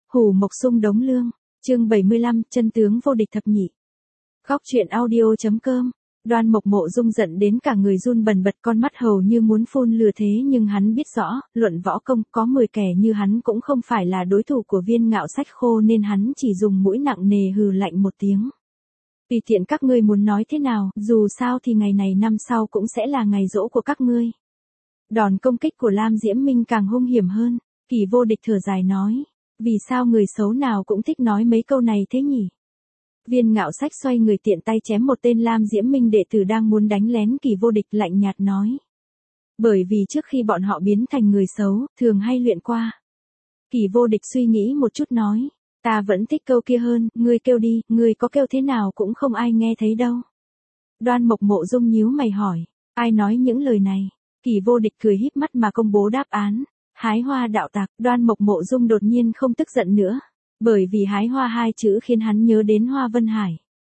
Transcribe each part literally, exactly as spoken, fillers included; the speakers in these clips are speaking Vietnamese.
Hủ Mộc Sung Đống Lương, chương bảy mươi lăm, chân tướng vô địch thập nhị. Góc truyện audio.com. Đoan Mộc Mộ Dung giận đến cả người run bần bật, con mắt hầu như muốn phun lửa thế nhưng hắn biết rõ, luận võ công có mười kẻ như hắn cũng không phải là đối thủ của Viên Ngạo Sách khô, nên hắn chỉ dùng mũi nặng nề hừ lạnh một tiếng. Tùy tiện các ngươi muốn nói thế nào, dù sao thì ngày này năm sau cũng sẽ là ngày giỗ của các ngươi. Đòn công kích của Lam Diễm Minh càng hung hiểm hơn, Kỳ Vô Địch thở dài nói, vì sao người xấu nào cũng thích nói mấy câu này thế nhỉ? Viên Ngạo Sách xoay người tiện tay chém một tên Lam Diễm Minh đệ tử đang muốn đánh lén Kỳ Vô Địch, lạnh nhạt nói. Bởi vì trước khi bọn họ biến thành người xấu, thường hay luyện qua. Kỳ Vô Địch suy nghĩ một chút nói, ta vẫn thích câu kia hơn, ngươi kêu đi, ngươi có kêu thế nào cũng không ai nghe thấy đâu. Đoan Mộc Mộ Dung nhíu mày hỏi, ai nói những lời này? Kỳ Vô Địch cười híp mắt mà công bố đáp án, hái hoa đạo tặc. Đoan Mộc Mộ Dung đột nhiên không tức giận nữa, bởi vì hái hoa hai chữ khiến hắn nhớ đến Hoa Vân Hải.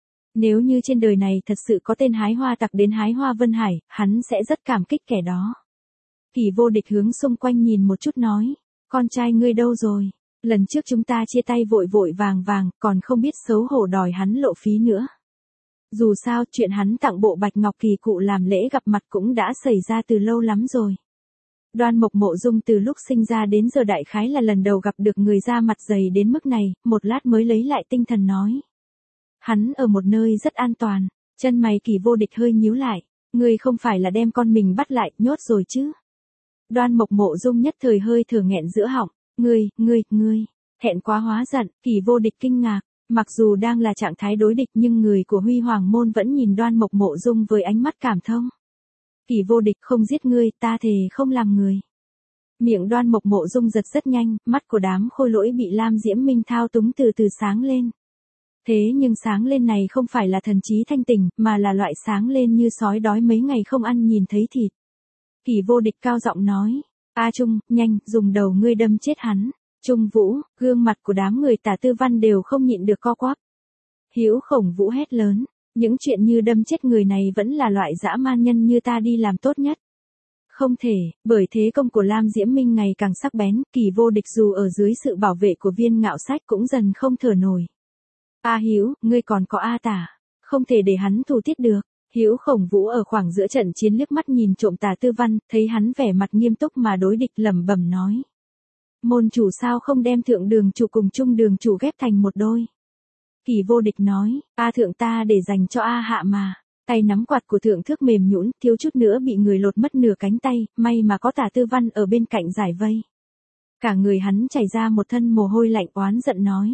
Nếu như trên đời này thật sự có tên hái hoa tặc đến hái Hoa Vân Hải, hắn sẽ rất cảm kích kẻ đó. Kỳ Vô Địch hướng xung quanh nhìn một chút nói, con trai ngươi đâu rồi? Lần trước chúng ta chia tay vội vội vàng vàng, còn không biết xấu hổ đòi hắn lộ phí nữa. Dù sao, chuyện hắn tặng bộ bạch ngọc kỳ cụ làm lễ gặp mặt cũng đã xảy ra từ lâu lắm rồi. Đoan Mộc Mộ Dung từ lúc sinh ra đến giờ đại khái là lần đầu gặp được người da mặt dày đến mức này, một lát mới lấy lại tinh thần nói. Hắn ở một nơi rất an toàn. Chân mày Kỳ Vô Địch hơi nhíu lại, ngươi không phải là đem con mình bắt lại, nhốt rồi chứ? Đoan Mộc Mộ Dung nhất thời hơi thở nghẹn giữa họng, ngươi, ngươi, ngươi, thẹn quá hóa giận. Kỳ Vô Địch kinh ngạc, mặc dù đang là trạng thái đối địch nhưng người của Huy Hoàng môn vẫn nhìn Đoan Mộc Mộ Dung với ánh mắt cảm thông. Kỳ Vô Địch không giết ngươi, ta thề không làm người. Miệng Đoan Mộc Mộ Dung giật rất nhanh, mắt của đám khôi lỗi bị Lam Diễm Minh thao túng từ từ sáng lên. Thế nhưng sáng lên này không phải là thần trí thanh tỉnh, mà là loại sáng lên như sói đói mấy ngày không ăn nhìn thấy thịt. Kỳ Vô Địch cao giọng nói, A Trung, nhanh, dùng đầu ngươi đâm chết hắn. Trung Vũ, gương mặt của đám người Tả Tư Văn đều không nhịn được co quắp. Hữu Khổng Vũ hét lớn, những chuyện như đâm chết người này vẫn là loại dã man nhân như ta đi làm tốt nhất. Không thể, bởi thế công của Lam Diễm Minh ngày càng sắc bén, Kỳ Vô Địch dù ở dưới sự bảo vệ của Viên Ngạo Sách cũng dần không thở nổi. A Hữu, ngươi còn có A Tả, không thể để hắn thủ tiết được. Hữu Khổng Vũ ở khoảng giữa trận chiến liếc mắt nhìn trộm Tả Tư Văn, thấy hắn vẻ mặt nghiêm túc mà đối địch, lẩm bẩm nói. Môn chủ sao không đem thượng đường chủ cùng trung đường chủ ghép thành một đôi? Kỳ Vô Địch nói, A thượng ta để dành cho A hạ mà. Tay nắm quạt của thượng thước mềm nhũn, thiếu chút nữa bị người lột mất nửa cánh tay, may mà có Tả Tư Văn ở bên cạnh giải vây. Cả người hắn chảy ra một thân mồ hôi lạnh, oán giận nói.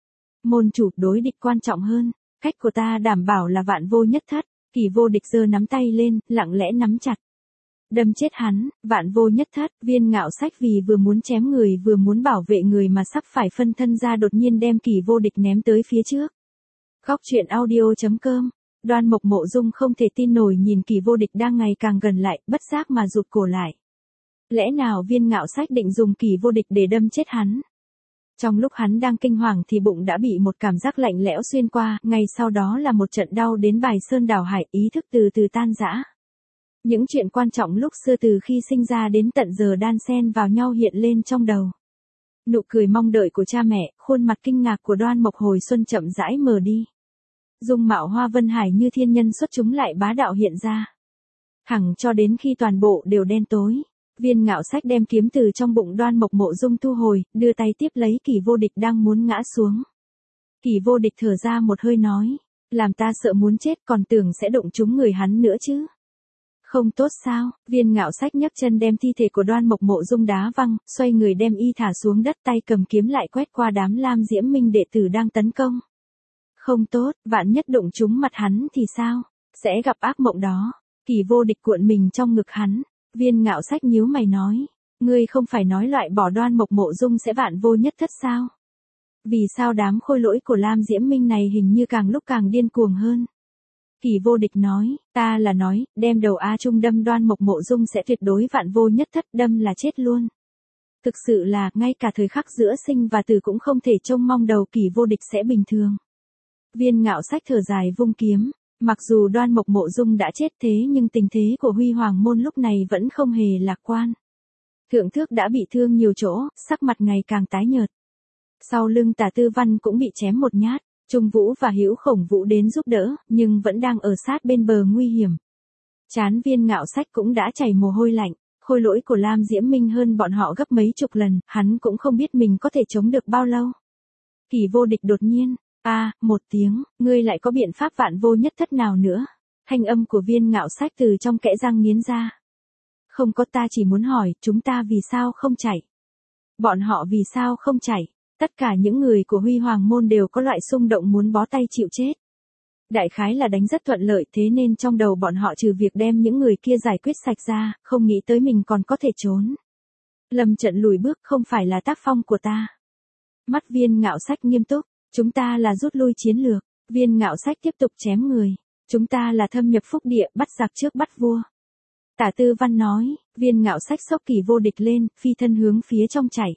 Môn chủ, đối địch quan trọng hơn, cách của ta đảm bảo là vạn vô nhất thất. Kỳ Vô Địch giơ nắm tay lên, lặng lẽ nắm chặt. Đâm chết hắn, vạn vô nhất thất. Viên Ngạo Sách vì vừa muốn chém người vừa muốn bảo vệ người mà sắp phải phân thân ra, đột nhiên đem Kỳ Vô Địch ném tới phía trước. Góc truyện audio.com. Đoan Mộc Mộ Dung không thể tin nổi nhìn Kỳ Vô Địch đang ngày càng gần lại, bất giác mà rụt cổ lại. Lẽ nào Viên Ngạo Sách định dùng Kỳ Vô Địch để đâm chết hắn? Trong lúc hắn đang kinh hoàng thì bụng đã bị một cảm giác lạnh lẽo xuyên qua, ngay sau đó là một trận đau đến bài sơn đảo hải, ý thức từ từ tan rã. Những chuyện quan trọng lúc xưa từ khi sinh ra đến tận giờ đan xen vào nhau hiện lên trong đầu. Nụ cười mong đợi của cha mẹ, khuôn mặt kinh ngạc của Đoan Mộc Hồi Xuân chậm rãi mờ đi. Dung mạo Hoa Vân Hải như thiên nhân xuất chúng lại bá đạo hiện ra. Thẳng cho đến khi toàn bộ đều đen tối, Viên Ngạo Sách đem kiếm từ trong bụng Đoan Mộc Mộ Dung thu hồi, đưa tay tiếp lấy Kỳ Vô Địch đang muốn ngã xuống. Kỳ Vô Địch thở ra một hơi nói, làm ta sợ muốn chết, còn tưởng sẽ đụng trúng người hắn nữa chứ. Không tốt sao? Viên Ngạo Sách nhấc chân đem thi thể của Đoan Mộc Mộ Dung đá văng, xoay người đem y thả xuống đất, tay cầm kiếm lại quét qua đám Lam Diễm Minh đệ tử đang tấn công. Không tốt, vạn nhất đụng trúng mặt hắn thì sao? Sẽ gặp ác mộng đó. Kỳ Vô Địch cuộn mình trong ngực hắn. Viên Ngạo Sách nhíu mày nói, ngươi không phải nói loại bỏ Đoan Mộc Mộ Dung sẽ vạn vô nhất thất sao? Vì sao đám khôi lỗi của Lam Diễm Minh này hình như càng lúc càng điên cuồng hơn? Kỳ Vô Địch nói, ta là nói, đem đầu A Trung đâm Đoan Mộc Mộ Dung sẽ tuyệt đối vạn vô nhất thất, đâm là chết luôn. Thực sự là, ngay cả thời khắc giữa sinh và tử cũng không thể trông mong đầu Kỳ Vô Địch sẽ bình thường. Viên Ngạo Sách thở dài vung kiếm, mặc dù Đoan Mộc Mộ Dung đã chết thế nhưng tình thế của Huy Hoàng môn lúc này vẫn không hề lạc quan. Thượng thước đã bị thương nhiều chỗ, sắc mặt ngày càng tái nhợt. Sau lưng Tả Tư Văn cũng bị chém một nhát, Trung Vũ và Hữu Khổng Vũ đến giúp đỡ, nhưng vẫn đang ở sát bên bờ nguy hiểm. Trán Viên Ngạo Sách cũng đã chảy mồ hôi lạnh, khôi lỗi của Lam Diễm Minh hơn bọn họ gấp mấy chục lần, hắn cũng không biết mình có thể chống được bao lâu. Kỳ Vô Địch đột nhiên, a à, một tiếng, ngươi lại có biện pháp vạn vô nhất thất nào nữa? Thanh âm của Viên Ngạo Sách từ trong kẽ răng nghiến ra. Không có, ta chỉ muốn hỏi, chúng ta vì sao không chạy? Bọn họ vì sao không chạy? Tất cả những người của Huy Hoàng Môn đều có loại xung động muốn bó tay chịu chết. Đại khái là đánh rất thuận lợi, thế nên trong đầu bọn họ trừ việc đem những người kia giải quyết sạch ra, không nghĩ tới mình còn có thể trốn. Lâm Trận lùi bước, không phải là tác phong của ta. Mắt Viên Ngạo Sách nghiêm túc, chúng ta là rút lui chiến lược. Viên Ngạo Sách tiếp tục chém người. Chúng ta là thâm nhập phúc địa, bắt giặc trước bắt vua. Tả Tư Văn nói. Viên Ngạo Sách xốc Kỳ Vô Địch lên, phi thân hướng phía trong chạy.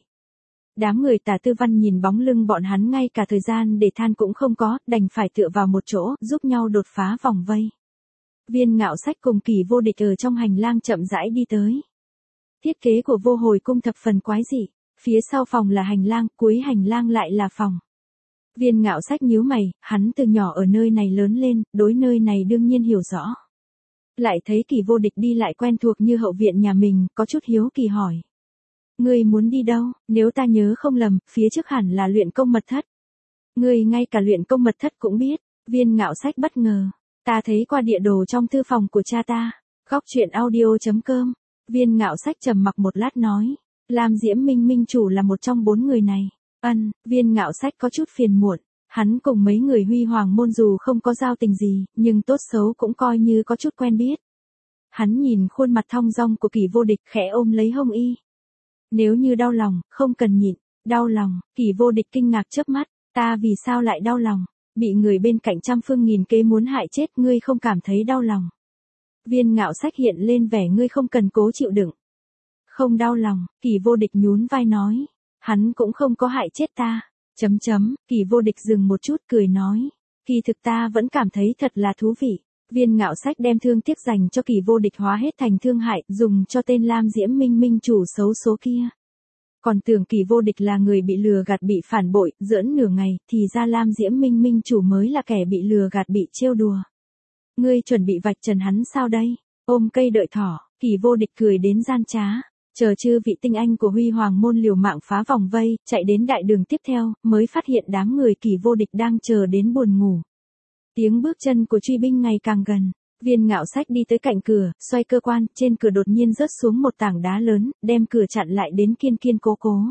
Đám người Tả Tư Văn nhìn bóng lưng bọn hắn ngay cả thời gian để than cũng không có, đành phải tựa vào một chỗ, giúp nhau đột phá vòng vây. Viên Ngạo Sách cùng Kỳ Vô Địch ở trong hành lang chậm rãi đi tới. Thiết kế của Vô Hồi Cung thập phần quái dị, phía sau phòng là hành lang, cuối hành lang lại là phòng. Viên Ngạo Sách nhíu mày, hắn từ nhỏ ở nơi này lớn lên, đối nơi này đương nhiên hiểu rõ. Lại thấy Kỳ Vô Địch đi lại quen thuộc như hậu viện nhà mình, có chút hiếu kỳ hỏi. Ngươi muốn đi đâu? Nếu ta nhớ không lầm, phía trước hẳn là luyện công mật thất. Ngươi ngay cả luyện công mật thất cũng biết. Viên Ngạo Sách bất ngờ. Ta thấy qua địa đồ trong thư phòng của cha ta. Góc truyện audio chấm com. Viên Ngạo Sách trầm mặc một lát nói. Lam Diễm Minh Minh chủ là một trong bốn người này. Ân, Viên Ngạo Sách có chút phiền muộn. Hắn cùng mấy người Huy Hoàng Môn dù không có giao tình gì, nhưng tốt xấu cũng coi như có chút quen biết. Hắn nhìn khuôn mặt thong dong của Kỳ Vô Địch khẽ ôm lấy hông y. Nếu như đau lòng, không cần nhịn. Đau lòng, Kỳ Vô Địch kinh ngạc chớp mắt. Ta vì sao lại đau lòng? Bị người bên cạnh trăm phương nghìn kế muốn hại chết, ngươi không cảm thấy đau lòng. Viên Ngạo Sách hiện lên vẻ ngươi không cần cố chịu đựng. Không đau lòng, Kỳ Vô Địch nhún vai nói. Hắn cũng không có hại chết ta. Chấm chấm, Kỳ Vô Địch dừng một chút cười nói. Kỳ thực ta vẫn cảm thấy thật là thú vị. Viên Ngạo Sách đem thương tiếc dành cho Kỳ Vô Địch hóa hết thành thương hại, dùng cho tên Lam Diễm Minh Minh chủ xấu số kia. Còn tưởng Kỳ Vô Địch là người bị lừa gạt bị phản bội, giỡn nửa ngày, thì ra Lam Diễm Minh Minh chủ mới là kẻ bị lừa gạt bị trêu đùa. Ngươi chuẩn bị vạch trần hắn sao đây? Ôm cây đợi thỏ, Kỳ Vô Địch cười đến gian trá. Chờ chư vị tinh anh của Huy Hoàng Môn liều mạng phá vòng vây, chạy đến đại đường tiếp theo, mới phát hiện đám người Kỳ Vô Địch đang chờ đến buồn ngủ. Tiếng bước chân của truy binh ngày càng gần. Viên Ngạo Sách đi tới cạnh cửa, xoay cơ quan, trên cửa đột nhiên rớt xuống một tảng đá lớn, đem cửa chặn lại đến kiên kiên cố cố.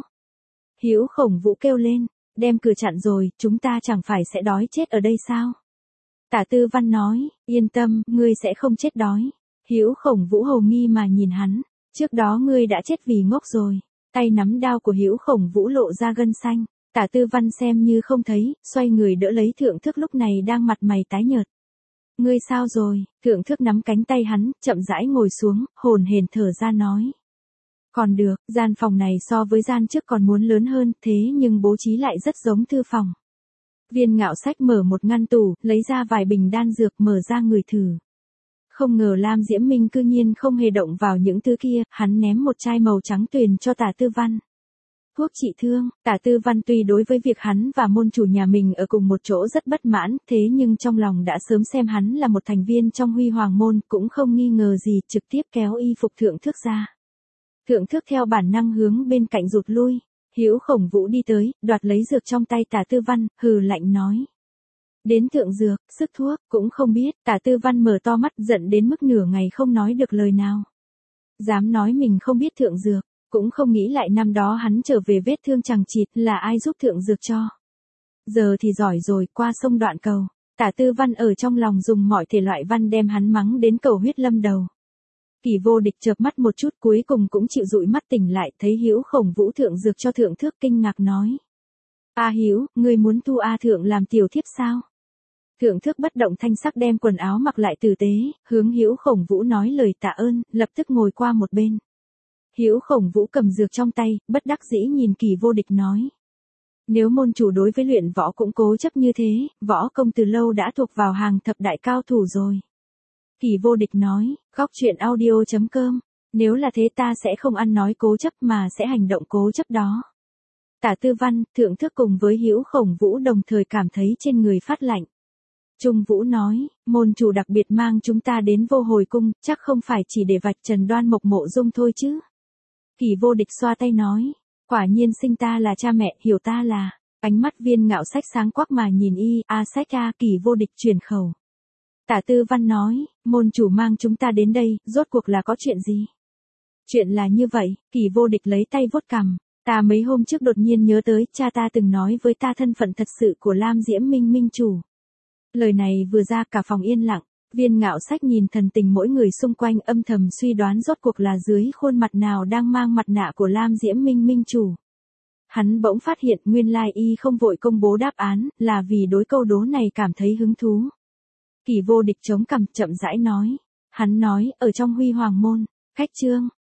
Hữu Khổng Vũ kêu lên, đem cửa chặn rồi, chúng ta chẳng phải sẽ đói chết ở đây sao? Tả Tư Văn nói, yên tâm, ngươi sẽ không chết đói. Hữu Khổng Vũ hầu nghi mà nhìn hắn, trước đó ngươi đã chết vì ngốc rồi. Tay nắm đao của Hữu Khổng Vũ lộ ra gân xanh. Tả Tư Văn xem như không thấy, xoay người đỡ lấy Thượng Thức lúc này đang mặt mày tái nhợt. Ngươi sao rồi? Thượng Thức nắm cánh tay hắn, chậm rãi ngồi xuống, hồn hển thở ra nói. Còn được, gian phòng này so với gian trước còn muốn lớn hơn, thế nhưng bố trí lại rất giống thư phòng. Viên Ngạo Sách mở một ngăn tủ, lấy ra vài bình đan dược, mở ra người thử. Không ngờ Lam Diễm Minh cư nhiên không hề động vào những thứ kia, hắn ném một chai màu trắng tuyền cho Tả Tư Văn. Thuốc trị thương. Tả Tư Văn tuy đối với việc hắn và môn chủ nhà mình ở cùng một chỗ rất bất mãn, thế nhưng trong lòng đã sớm xem hắn là một thành viên trong Huy Hoàng Môn, cũng không nghi ngờ gì, trực tiếp kéo y phục Thượng Thức ra. Thượng Thức theo bản năng hướng bên cạnh rụt lui. Hữu Khổng Vũ đi tới, đoạt lấy dược trong tay Tả Tư Văn, hừ lạnh nói. Đến thượng dược, sức thuốc, cũng không biết. Tả Tư Văn mở to mắt, giận đến mức nửa ngày không nói được lời nào. Dám nói mình không biết thượng dược. Cũng không nghĩ lại năm đó hắn trở về vết thương chằng chịt, là ai giúp thượng dược cho. Giờ thì giỏi rồi, qua sông đoạn cầu. Tả Tư Văn ở trong lòng dùng mọi thể loại văn đem hắn mắng đến cầu huyết lâm đầu. Kỳ Vô Địch chợp mắt một chút, cuối cùng cũng chịu dụi mắt tỉnh lại, thấy Hữu Khổng Vũ thượng dược cho Thượng Thức, kinh ngạc nói. A Hữu, ngươi muốn thu A Thượng làm tiểu thiếp sao? Thượng Thức bất động thanh sắc đem quần áo mặc lại tử tế, hướng Hữu Khổng Vũ nói lời tạ ơn, lập tức ngồi qua một bên. Hữu Khổng Vũ cầm dược trong tay, bất đắc dĩ nhìn Kỳ Vô Địch nói. Nếu môn chủ đối với luyện võ cũng cố chấp như thế, võ công từ lâu đã thuộc vào hàng thập đại cao thủ rồi. Kỳ Vô Địch nói, góc truyện audio chấm com, nếu là thế ta sẽ không ăn nói cố chấp mà sẽ hành động cố chấp đó. Tả Tư Văn, Thượng Thức cùng với Hữu Khổng Vũ đồng thời cảm thấy trên người phát lạnh. Trung Vũ nói, môn chủ đặc biệt mang chúng ta đến Vô Hồi Cung, chắc không phải chỉ để vạch trần Đoan Mộc Mộ Dung thôi chứ. Kỳ Vô Địch xoa tay nói, quả nhiên sinh ta là cha mẹ, hiểu ta là. Ánh mắt Viên Ngạo Sách sáng quắc mà nhìn y, a sách a. Kỳ Vô Địch chuyển khẩu. Tả Tư Văn nói, môn chủ mang chúng ta đến đây, rốt cuộc là có chuyện gì? Chuyện là như vậy, Kỳ Vô Địch lấy tay vuốt cằm, ta mấy hôm trước đột nhiên nhớ tới, cha ta từng nói với ta thân phận thật sự của Lam Diễm Minh Minh chủ. Lời này vừa ra cả phòng yên lặng, Viên Ngạo Sách nhìn thần tình mỗi người xung quanh âm thầm suy đoán rốt cuộc là dưới khuôn mặt nào đang mang mặt nạ của Lam Diễm Minh Minh chủ. Hắn bỗng phát hiện nguyên lai y không vội công bố đáp án, là vì đối câu đố này cảm thấy hứng thú. Kỳ Vô Địch chống cằm chậm rãi nói. Hắn nói, ở trong Huy Hoàng Môn, khách trương,